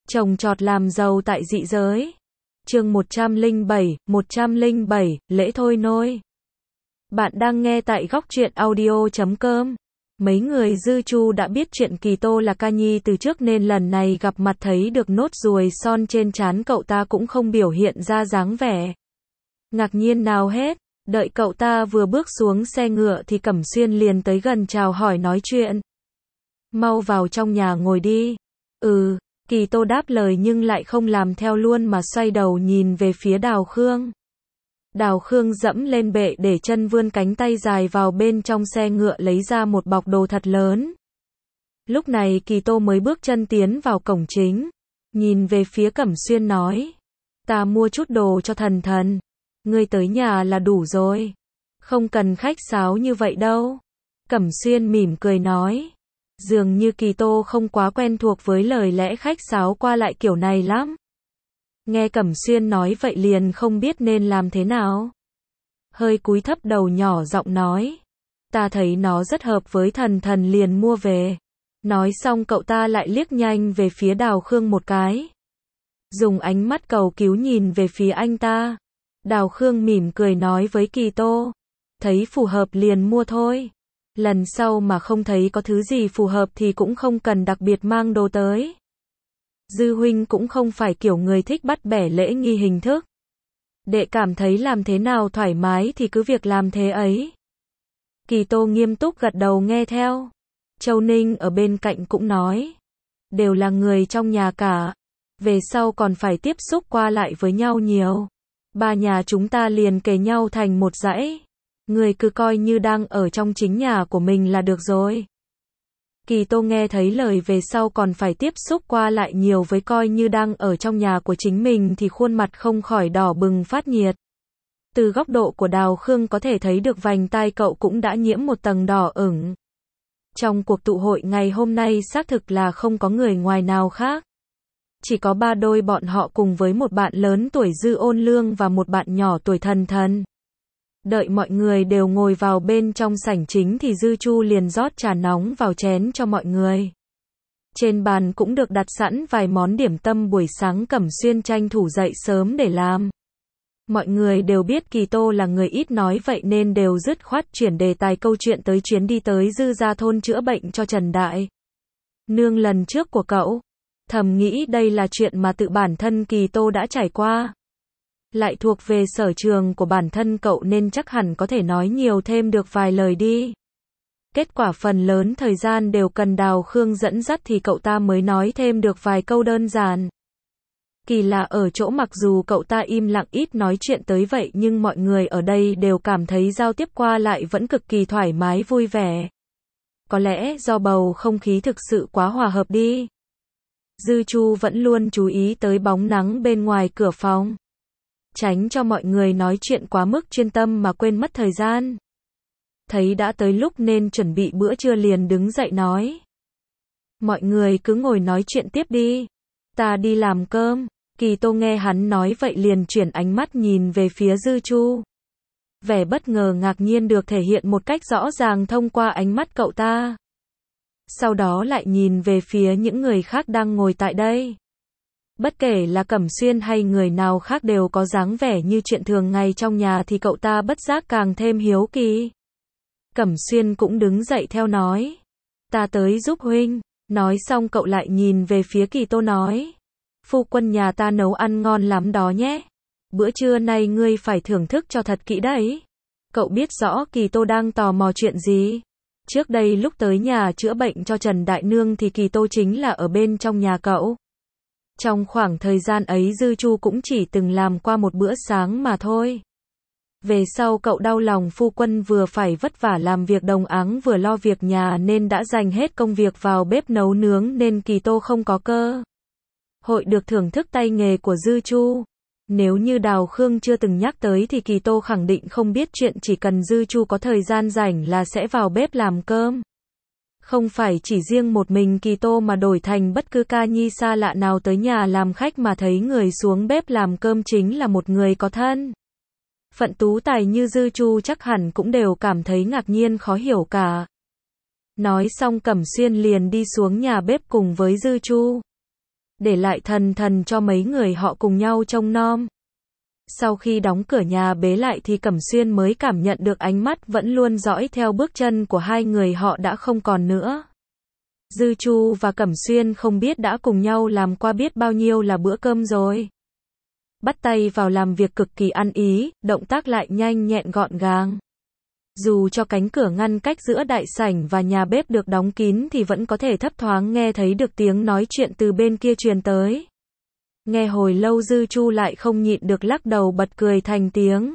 Trồng trọt làm giàu tại dị giới. Chương 107, lễ thôi nôi. Bạn đang nghe tại góc truyện audio.com. Mấy người dư chu đã biết chuyện Kỳ Tô là ca nhi từ trước nên lần này gặp mặt thấy được nốt ruồi son trên trán cậu ta cũng không biểu hiện ra dáng vẻ ngạc nhiên nào hết. Đợi cậu ta vừa bước xuống xe ngựa thì Cẩm Xuyên liền tới gần chào hỏi nói chuyện. Mau vào trong nhà ngồi đi. Kỳ Tô đáp lời nhưng lại không làm theo luôn mà xoay đầu nhìn về phía Đào Khương. Đào Khương dẫm lên bệ để chân vươn cánh tay dài vào bên trong xe ngựa lấy ra một bọc đồ thật lớn. Lúc này Kỳ Tô mới bước chân tiến vào cổng chính. Nhìn về phía Cẩm Xuyên nói. Ta mua chút đồ cho thần thần. Ngươi tới nhà là đủ rồi. Không cần khách sáo như vậy đâu. Cẩm Xuyên mỉm cười nói. Dường như Kỳ Tô không quá quen thuộc với lời lẽ khách sáo qua lại kiểu này lắm. Nghe Cẩm Xuyên nói vậy liền không biết nên làm thế nào. Hơi cúi thấp đầu nhỏ giọng nói. Ta thấy nó rất hợp với thần thần liền mua về. Nói xong cậu ta lại liếc nhanh về phía Đào Khương một cái. Dùng ánh mắt cầu cứu nhìn về phía anh ta. Đào Khương mỉm cười nói với Kỳ Tô. Thấy phù hợp liền mua thôi. Lần sau mà không thấy có thứ gì phù hợp thì cũng không cần đặc biệt mang đồ tới. Dư huynh cũng không phải kiểu người thích bắt bẻ lễ nghi hình thức. Đệ cảm thấy làm thế nào thoải mái thì cứ việc làm thế ấy. Kỳ Tô nghiêm túc gật đầu nghe theo. Châu Ninh ở bên cạnh cũng nói. Đều là người trong nhà cả. Về sau còn phải tiếp xúc qua lại với nhau nhiều. Ba nhà chúng ta liền kề nhau thành một dãy. Người cứ coi như đang ở trong chính nhà của mình là được rồi. Kỳ Tô nghe thấy lời về sau còn phải tiếp xúc qua lại nhiều với coi như đang ở trong nhà của chính mình thì khuôn mặt không khỏi đỏ bừng phát nhiệt. Từ góc độ của Đào Khương có thể thấy được vành tai cậu cũng đã nhiễm một tầng đỏ ửng. Trong cuộc tụ hội ngày hôm nay xác thực là không có người ngoài nào khác. Chỉ có ba đôi bọn họ cùng với một bạn lớn tuổi Dư Ôn Lương và một bạn nhỏ tuổi Thần Thần. Đợi mọi người đều ngồi vào bên trong sảnh chính thì Dư Chu liền rót trà nóng vào chén cho mọi người. Trên bàn cũng được đặt sẵn vài món điểm tâm buổi sáng Cẩm Xuyên tranh thủ dậy sớm để làm. Mọi người đều biết Kỳ Tô là người ít nói vậy nên đều dứt khoát chuyển đề tài câu chuyện tới chuyến đi tới Dư gia thôn chữa bệnh cho Trần Đại Nương lần trước của cậu. Thầm nghĩ đây là chuyện mà tự bản thân Kỳ Tô đã trải qua. Lại thuộc về sở trường của bản thân cậu nên chắc hẳn có thể nói nhiều thêm được vài lời đi. Kết quả phần lớn thời gian đều cần Đào Khương dẫn dắt thì cậu ta mới nói thêm được vài câu đơn giản. Kỳ lạ ở chỗ mặc dù cậu ta im lặng ít nói chuyện tới vậy nhưng mọi người ở đây đều cảm thấy giao tiếp qua lại vẫn cực kỳ thoải mái vui vẻ. Có lẽ do bầu không khí thực sự quá hòa hợp đi. Dư Chu vẫn luôn chú ý tới bóng nắng bên ngoài cửa phòng. Tránh cho mọi người nói chuyện quá mức chuyên tâm mà quên mất thời gian. Thấy đã tới lúc nên chuẩn bị bữa trưa liền đứng dậy nói. Mọi người cứ ngồi nói chuyện tiếp đi. Ta đi làm cơm. Kỳ Tô nghe hắn nói vậy liền chuyển ánh mắt nhìn về phía Dư Chu. Vẻ bất ngờ ngạc nhiên được thể hiện một cách rõ ràng thông qua ánh mắt cậu ta. Sau đó lại nhìn về phía những người khác đang ngồi tại đây. Bất kể là Cẩm Xuyên hay người nào khác đều có dáng vẻ như chuyện thường ngày trong nhà thì cậu ta bất giác càng thêm hiếu kỳ. Cẩm Xuyên cũng đứng dậy theo nói. Ta tới giúp huynh. Nói xong cậu lại nhìn về phía Kỳ Tô nói. Phu quân nhà ta nấu ăn ngon lắm đó nhé. Bữa trưa nay ngươi phải thưởng thức cho thật kỹ đấy. Cậu biết rõ Kỳ Tô đang tò mò chuyện gì. Trước đây lúc tới nhà chữa bệnh cho Trần Đại Nương thì Kỳ Tô chính là ở bên trong nhà cậu. Trong khoảng thời gian ấy Dư Chu cũng chỉ từng làm qua một bữa sáng mà thôi. Về sau cậu đau lòng phu quân vừa phải vất vả làm việc đồng áng vừa lo việc nhà nên đã dành hết công việc vào bếp nấu nướng nên Kỳ Tô không có cơ hội được thưởng thức tay nghề của Dư Chu. Nếu như Đào Khương chưa từng nhắc tới thì Kỳ Tô khẳng định không biết chuyện chỉ cần Dư Chu có thời gian rảnh là sẽ vào bếp làm cơm. Không phải chỉ riêng một mình Kỳ Tô mà đổi thành bất cứ ca nhi xa lạ nào tới nhà làm khách mà thấy người xuống bếp làm cơm chính là một người có thân phận tú tài như Dư Chu chắc hẳn cũng đều cảm thấy ngạc nhiên khó hiểu cả. Nói xong Cẩm Xuyên liền đi xuống nhà bếp cùng với Dư Chu. để lại Thần Thần cho mấy người họ cùng nhau trông nom. Sau khi đóng cửa nhà bế lại thì Cẩm Xuyên mới cảm nhận được ánh mắt vẫn luôn dõi theo bước chân của hai người họ đã không còn nữa. Dư Chu và Cẩm Xuyên không biết đã cùng nhau làm qua biết bao nhiêu là bữa cơm rồi. Bắt tay vào làm việc cực kỳ ăn ý, động tác lại nhanh nhẹn gọn gàng. Dù cho cánh cửa ngăn cách giữa đại sảnh và nhà bếp được đóng kín thì vẫn có thể thấp thoáng nghe thấy được tiếng nói chuyện từ bên kia truyền tới. Nghe hồi lâu Dư Chu lại không nhịn được lắc đầu bật cười thành tiếng.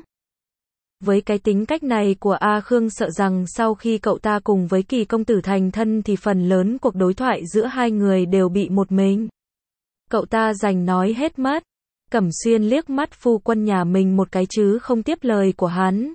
Với cái tính cách này của A Khương sợ rằng sau khi cậu ta cùng với Kỳ công tử thành thân thì phần lớn cuộc đối thoại giữa hai người đều bị một mình. Cậu ta giành nói hết mất. Cẩm Xuyên liếc mắt phu quân nhà mình một cái chứ không tiếp lời của hắn.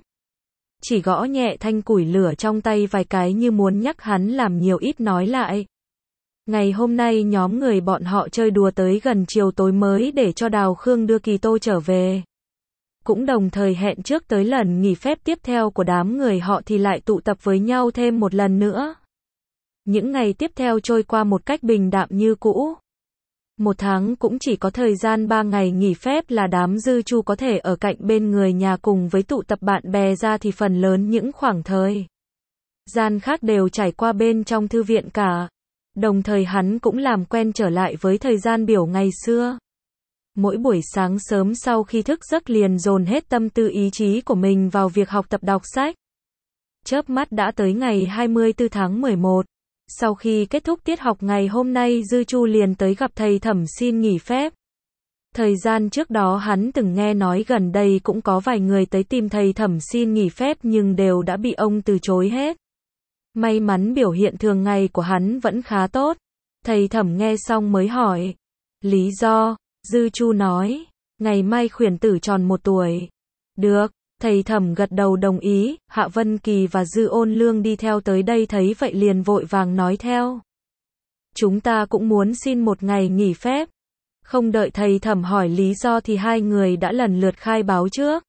Chỉ gõ nhẹ thanh củi lửa trong tay vài cái như muốn nhắc hắn làm nhiều ít nói lại. Ngày hôm nay nhóm người bọn họ chơi đùa tới gần chiều tối mới để cho Đào Khương đưa Kỳ Tô trở về. Cũng đồng thời hẹn trước tới lần nghỉ phép tiếp theo của đám người họ thì lại tụ tập với nhau thêm một lần nữa. Những ngày tiếp theo trôi qua một cách bình đạm như cũ. Một tháng cũng chỉ có thời gian 3 ngày nghỉ phép là đám Dư Chu có thể ở cạnh bên người nhà cùng với tụ tập bạn bè ra thì phần lớn những khoảng thời gian khác đều trải qua bên trong thư viện cả. Đồng thời hắn cũng làm quen trở lại với thời gian biểu ngày xưa. Mỗi buổi sáng sớm sau khi thức giấc liền dồn hết tâm tư ý chí của mình vào việc học tập đọc sách. Chớp mắt đã tới ngày 24 tháng 11. Sau khi kết thúc tiết học ngày hôm nay Dư Chu liền tới gặp thầy Thẩm xin nghỉ phép. Thời gian trước đó hắn từng nghe nói gần đây cũng có vài người tới tìm thầy Thẩm xin nghỉ phép nhưng đều đã bị ông từ chối hết. May mắn biểu hiện thường ngày của hắn vẫn khá tốt. Thầy Thẩm nghe xong mới hỏi. Lý do? Dư Chu nói. Ngày mai khuyển tử tròn 1 tuổi. Được. Thầy Thẩm gật đầu đồng ý. Hạ Vân Kỳ và Dư Ôn Lương đi theo tới đây thấy vậy liền vội vàng nói theo. Chúng ta cũng muốn xin 1 ngày nghỉ phép. Không đợi thầy Thẩm hỏi lý do thì hai người đã lần lượt khai báo trước.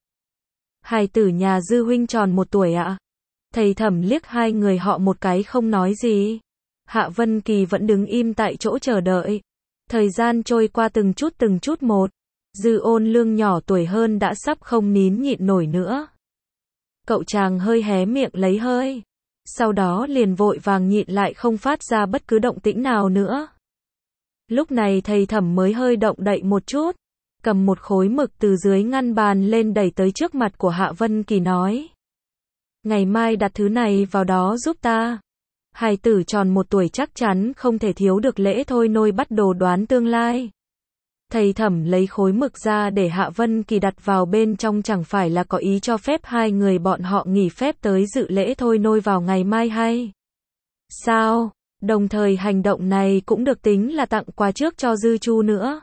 Hài tử nhà Dư huynh tròn 1 tuổi ạ. Thầy Thẩm liếc hai người họ một cái không nói gì. Hạ Vân Kỳ vẫn đứng im tại chỗ chờ đợi. Thời gian trôi qua từng chút một. Dư Ôn Lương nhỏ tuổi hơn đã sắp không nín nhịn nổi nữa. Cậu chàng hơi hé miệng lấy hơi. Sau đó liền vội vàng nhịn lại không phát ra bất cứ động tĩnh nào nữa. Lúc này thầy Thẩm mới hơi động đậy một chút. Cầm một khối mực từ dưới ngăn bàn lên đẩy tới trước mặt của Hạ Vân Kỳ nói. Ngày mai đặt thứ này vào đó giúp ta. Hài tử tròn 1 tuổi chắc chắn không thể thiếu được lễ thôi nôi bắt đồ đoán tương lai. Thầy Thẩm lấy khối mực ra để Hạ Vân Kỳ đặt vào bên trong chẳng phải là có ý cho phép hai người bọn họ nghỉ phép tới dự lễ thôi nôi vào ngày mai hay sao? Đồng thời hành động này cũng được tính là tặng quà trước cho Dư Chu nữa.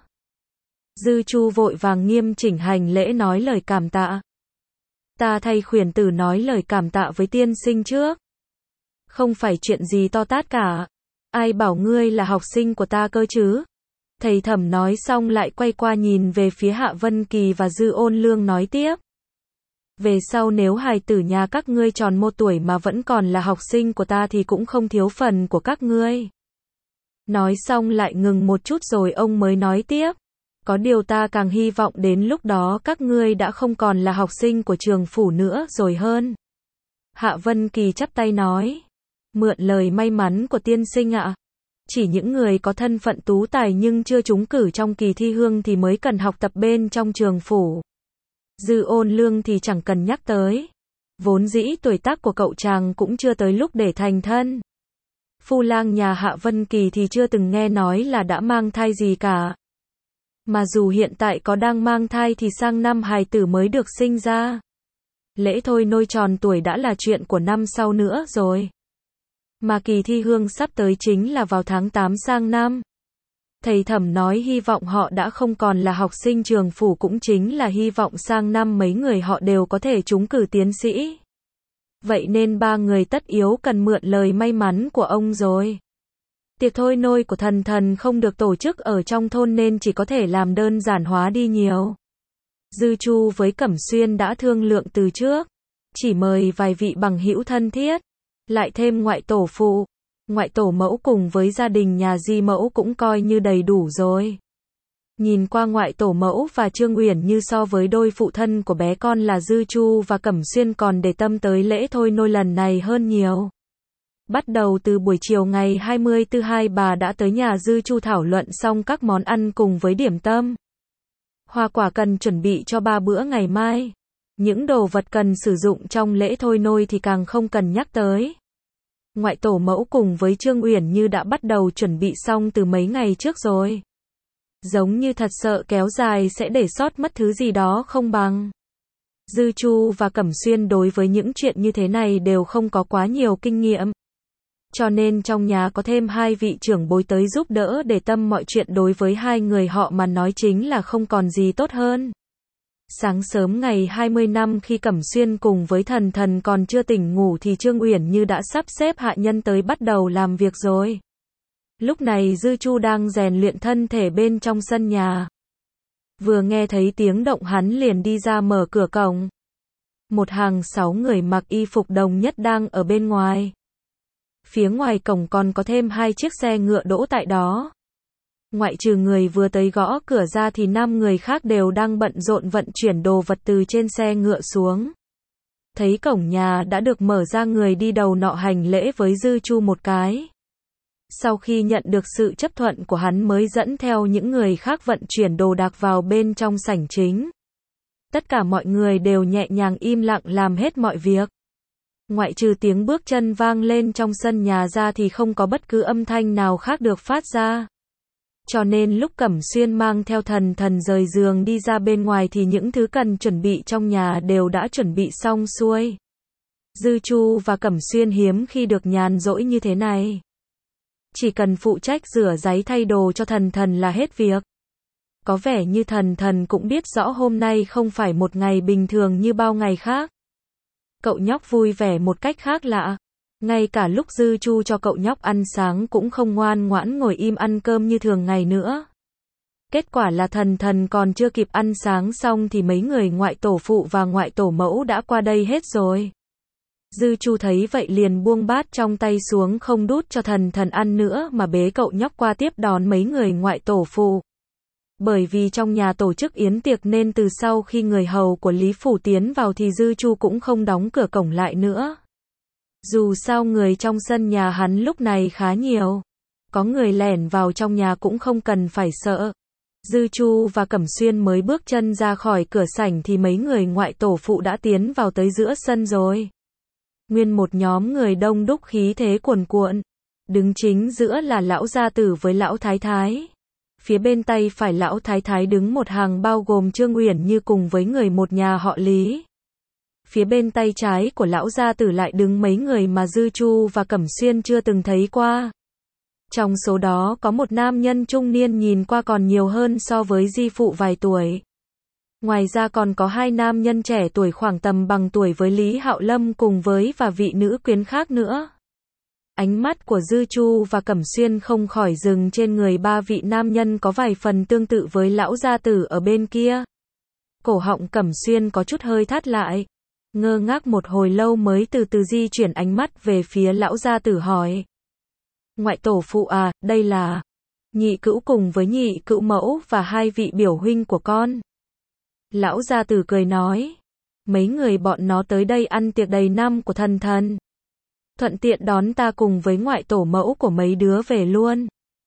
Dư Chu vội vàng nghiêm chỉnh hành lễ nói lời cảm tạ. Ta thay khuyển tử nói lời cảm tạ với tiên sinh trước. Không phải chuyện gì to tát cả. Ai bảo ngươi là học sinh của ta cơ chứ? Thầy Thẩm nói xong lại quay qua nhìn về phía Hạ Vân Kỳ và Dư Ôn Lương nói tiếp. Về sau nếu hài tử nhà các ngươi tròn 1 tuổi mà vẫn còn là học sinh của ta thì cũng không thiếu phần của các ngươi. Nói xong lại ngừng một chút rồi ông mới nói tiếp. Có điều ta càng hy vọng đến lúc đó các ngươi đã không còn là học sinh của trường phủ nữa rồi hơn. Hạ Vân Kỳ chắp tay nói. Mượn lời may mắn của tiên sinh ạ. Chỉ những người có thân phận tú tài nhưng chưa trúng cử trong kỳ thi hương thì mới cần học tập bên trong trường phủ. Dư Ôn Lương thì chẳng cần nhắc tới. Vốn dĩ tuổi tác của cậu chàng cũng chưa tới lúc để thành thân. Phu lang nhà Hạ Vân Kỳ thì chưa từng nghe nói là đã mang thai gì cả. Mà dù hiện tại có đang mang thai thì sang năm hài tử mới được sinh ra. Lễ thôi nôi tròn tuổi đã là chuyện của năm sau nữa rồi. Mà kỳ thi hương sắp tới chính là vào tháng 8 sang năm. Thầy Thẩm nói hy vọng họ đã không còn là học sinh trường phủ cũng chính là hy vọng sang năm mấy người họ đều có thể trúng cử tiến sĩ. Vậy nên 3 người tất yếu cần mượn lời may mắn của ông rồi. Tiệc thôi nôi của Thần Thần không được tổ chức ở trong thôn nên chỉ có thể làm đơn giản hóa đi nhiều. Dư Chu với Cẩm Xuyên đã thương lượng từ trước. Chỉ mời vài vị bằng hữu thân thiết. Lại thêm ngoại tổ phụ, ngoại tổ mẫu cùng với gia đình nhà Di mẫu cũng coi như đầy đủ rồi. Nhìn qua ngoại tổ mẫu và Trương Uyển Như so với đôi phụ thân của bé con là Dư Chu và Cẩm Xuyên còn để tâm tới lễ thôi nôi lần này hơn nhiều. Bắt đầu từ buổi chiều ngày 24 hai bà đã tới nhà Dư Chu thảo luận xong các món ăn cùng với điểm tâm. Hoa quả cần chuẩn bị cho 3 bữa ngày mai. Những đồ vật cần sử dụng trong lễ thôi nôi thì càng không cần nhắc tới. Ngoại tổ mẫu cùng với Trương Uyển Như đã bắt đầu chuẩn bị xong từ mấy ngày trước rồi. Giống như thật sợ kéo dài sẽ để sót mất thứ gì đó không bằng. Dư Chu và Cẩm Xuyên đối với những chuyện như thế này đều không có quá nhiều kinh nghiệm. Cho nên trong nhà có thêm 2 vị trưởng bối tới giúp đỡ để tâm mọi chuyện đối với hai người họ mà nói chính là không còn gì tốt hơn. Sáng sớm ngày 20 năm khi Cẩm Xuyên cùng với Thần Thần còn chưa tỉnh ngủ thì Trương Uyển Như đã sắp xếp hạ nhân tới bắt đầu làm việc rồi. Lúc này Dư Chu đang rèn luyện thân thể bên trong sân nhà. Vừa nghe thấy tiếng động hắn liền đi ra mở cửa cổng. Một hàng 6 người mặc y phục đồng nhất đang ở bên ngoài. Phía ngoài cổng còn có thêm 2 chiếc xe ngựa đỗ tại đó. Ngoại trừ người vừa tới gõ cửa ra thì 5 người khác đều đang bận rộn vận chuyển đồ vật từ trên xe ngựa xuống. Thấy cổng nhà đã được mở ra, người đi đầu nọ hành lễ với Dư Chu một cái. Sau khi nhận được sự chấp thuận của hắn mới dẫn theo những người khác vận chuyển đồ đạc vào bên trong sảnh chính. Tất cả mọi người đều nhẹ nhàng im lặng làm hết mọi việc. Ngoại trừ tiếng bước chân vang lên trong sân nhà ra thì không có bất cứ âm thanh nào khác được phát ra. Cho nên lúc Cẩm Xuyên mang theo Thần Thần rời giường đi ra bên ngoài thì những thứ cần chuẩn bị trong nhà đều đã chuẩn bị xong xuôi. Dư Chu và Cẩm Xuyên hiếm khi được nhàn rỗi như thế này. Chỉ cần phụ trách rửa ráy thay đồ cho Thần Thần là hết việc. Có vẻ như Thần Thần cũng biết rõ hôm nay không phải một ngày bình thường như bao ngày khác. Cậu nhóc vui vẻ một cách khác lạ. Ngay cả lúc Dư Chu cho cậu nhóc ăn sáng cũng không ngoan ngoãn ngồi im ăn cơm như thường ngày nữa. Kết quả là Thần Thần còn chưa kịp ăn sáng xong thì mấy người ngoại tổ phụ và ngoại tổ mẫu đã qua đây hết rồi. Dư Chu thấy vậy liền buông bát trong tay xuống, không đút cho Thần Thần ăn nữa mà bế cậu nhóc qua tiếp đón mấy người ngoại tổ phụ. Bởi vì trong nhà tổ chức yến tiệc nên từ sau khi người hầu của Lý Phủ tiến vào thì Dư Chu cũng không đóng cửa cổng lại nữa. Dù sao người trong sân nhà hắn lúc này khá nhiều. Có người lẻn vào trong nhà cũng không cần phải sợ. Dư Chu và Cẩm Xuyên mới bước chân ra khỏi cửa sảnh thì mấy người ngoại tổ phụ đã tiến vào tới giữa sân rồi. Nguyên một nhóm người đông đúc khí thế cuồn cuộn. Đứng chính giữa là lão gia tử với lão thái thái. Phía bên tay phải lão thái thái đứng một hàng bao gồm Trương Uyển Như cùng với người một nhà họ Lý. Phía bên tay trái của lão gia tử lại đứng mấy người mà Dư Chu và Cẩm Xuyên chưa từng thấy qua. Trong số đó có một nam nhân trung niên nhìn qua còn nhiều hơn so với di phụ vài tuổi. Ngoài ra còn có 2 nam nhân trẻ tuổi khoảng tầm bằng tuổi với Lý Hạo Lâm cùng với và vị nữ quyến khác nữa. Ánh mắt của Dư Chu và Cẩm Xuyên không khỏi dừng trên người 3 vị nam nhân có vài phần tương tự với lão gia tử ở bên kia. Cổ họng Cẩm Xuyên có chút hơi thắt lại. Ngơ ngác một hồi lâu mới từ từ di chuyển ánh mắt về phía lão gia tử hỏi. Ngoại tổ phụ à, đây là nhị cữu cùng với nhị cữu mẫu và 2 vị biểu huynh của con. Lão gia tử cười nói. Mấy người bọn nó tới đây ăn tiệc đầy năm của Thần Thần. Thuận tiện đón ta cùng với ngoại tổ mẫu của mấy đứa về luôn.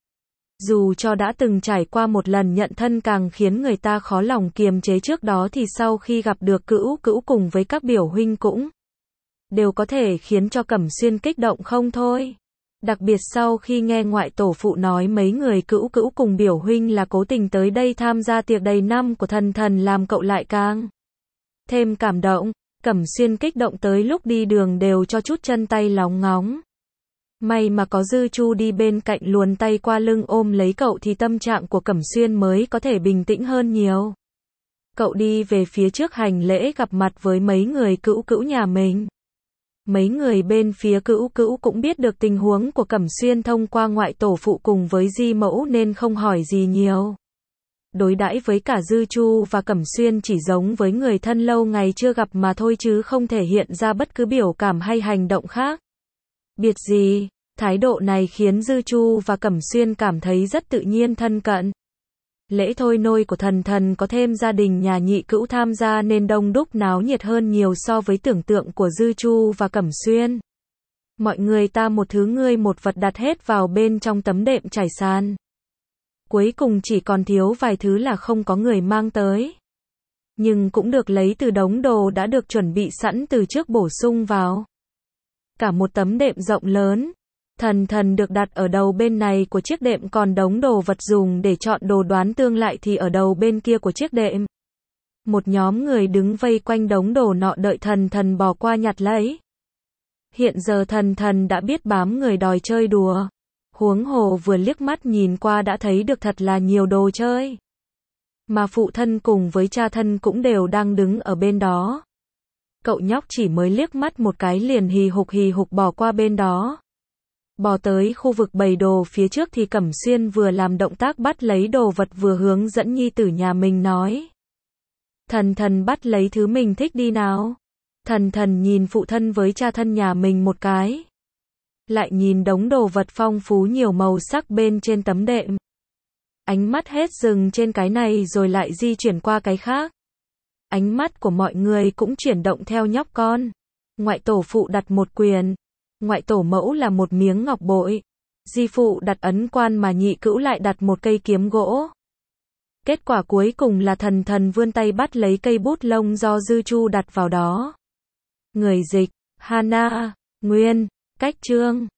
Dù cho đã từng trải qua một lần nhận thân càng khiến người ta khó lòng kiềm chế trước đó thì sau khi gặp được cữu cữu cùng với các biểu huynh cũng đều có thể khiến cho Cẩm Xuyên kích động không thôi. Đặc biệt sau khi nghe ngoại tổ phụ nói mấy người cữu cữu cùng biểu huynh là cố tình tới đây tham gia tiệc đầy năm của Thần Thần làm cậu lại càng thêm cảm động. Cẩm Xuyên kích động tới lúc đi đường đều cho chút chân tay lóng ngóng. May mà có Dư Chu đi bên cạnh luồn tay qua lưng ôm lấy cậu thì tâm trạng của Cẩm Xuyên mới có thể bình tĩnh hơn nhiều. Cậu đi về phía trước hành lễ gặp mặt với mấy người cữu cữu nhà mình. Mấy người bên phía cữu cữu cũng biết được tình huống của Cẩm Xuyên thông qua ngoại tổ phụ cùng với di mẫu nên không hỏi gì nhiều. Đối đãi với cả Dư Chu và Cẩm Xuyên chỉ giống với người thân lâu ngày chưa gặp mà thôi chứ không thể hiện ra bất cứ biểu cảm hay hành động khác biệt gì. Thái độ này khiến Dư Chu và Cẩm Xuyên cảm thấy rất tự nhiên thân cận. Lễ thôi nôi của thần thần có thêm gia đình nhà Nhị Cữu tham gia nên đông đúc náo nhiệt hơn nhiều so với tưởng tượng của Dư Chu và Cẩm Xuyên. Mọi người ta một thứ ngươi một vật đặt hết vào bên trong tấm đệm trải sàn. Cuối cùng chỉ còn thiếu vài thứ là không có người mang tới. Nhưng cũng được lấy từ đống đồ đã được chuẩn bị sẵn từ trước bổ sung vào. Cả một tấm đệm rộng lớn. Thần thần được đặt ở đầu bên này của chiếc đệm, còn đống đồ vật dùng để chọn đồ đoán tương lại thì ở đầu bên kia của chiếc đệm. Một nhóm người đứng vây quanh đống đồ nọ đợi thần thần bò qua nhặt lấy. Hiện giờ thần thần đã biết bám người đòi chơi đùa. Huống hồ vừa liếc mắt nhìn qua đã thấy được thật là nhiều đồ chơi. Mà phụ thân cùng với cha thân cũng đều đang đứng ở bên đó. Cậu nhóc chỉ mới liếc mắt một cái liền hì hục bò qua bên đó. Bò tới khu vực bày đồ phía trước thì Cẩm Xuyên vừa làm động tác bắt lấy đồ vật vừa hướng dẫn nhi tử nhà mình nói. Thần thần bắt lấy thứ mình thích đi nào. Thần thần nhìn phụ thân với cha thân nhà mình một cái. Lại nhìn đống đồ vật phong phú nhiều màu sắc bên trên tấm đệm. Ánh mắt hết dừng trên cái này rồi lại di chuyển qua cái khác. Ánh mắt của mọi người cũng chuyển động theo nhóc con. Ngoại tổ phụ đặt một quyền. Ngoại tổ mẫu là một miếng ngọc bội. Di phụ đặt ấn quan mà Nhị Cữu lại đặt một cây kiếm gỗ. Kết quả cuối cùng là thần thần vươn tay bắt lấy cây bút lông do Dư Chu đặt vào đó. Người dịch, Hana, Nguyên, Cách Chương.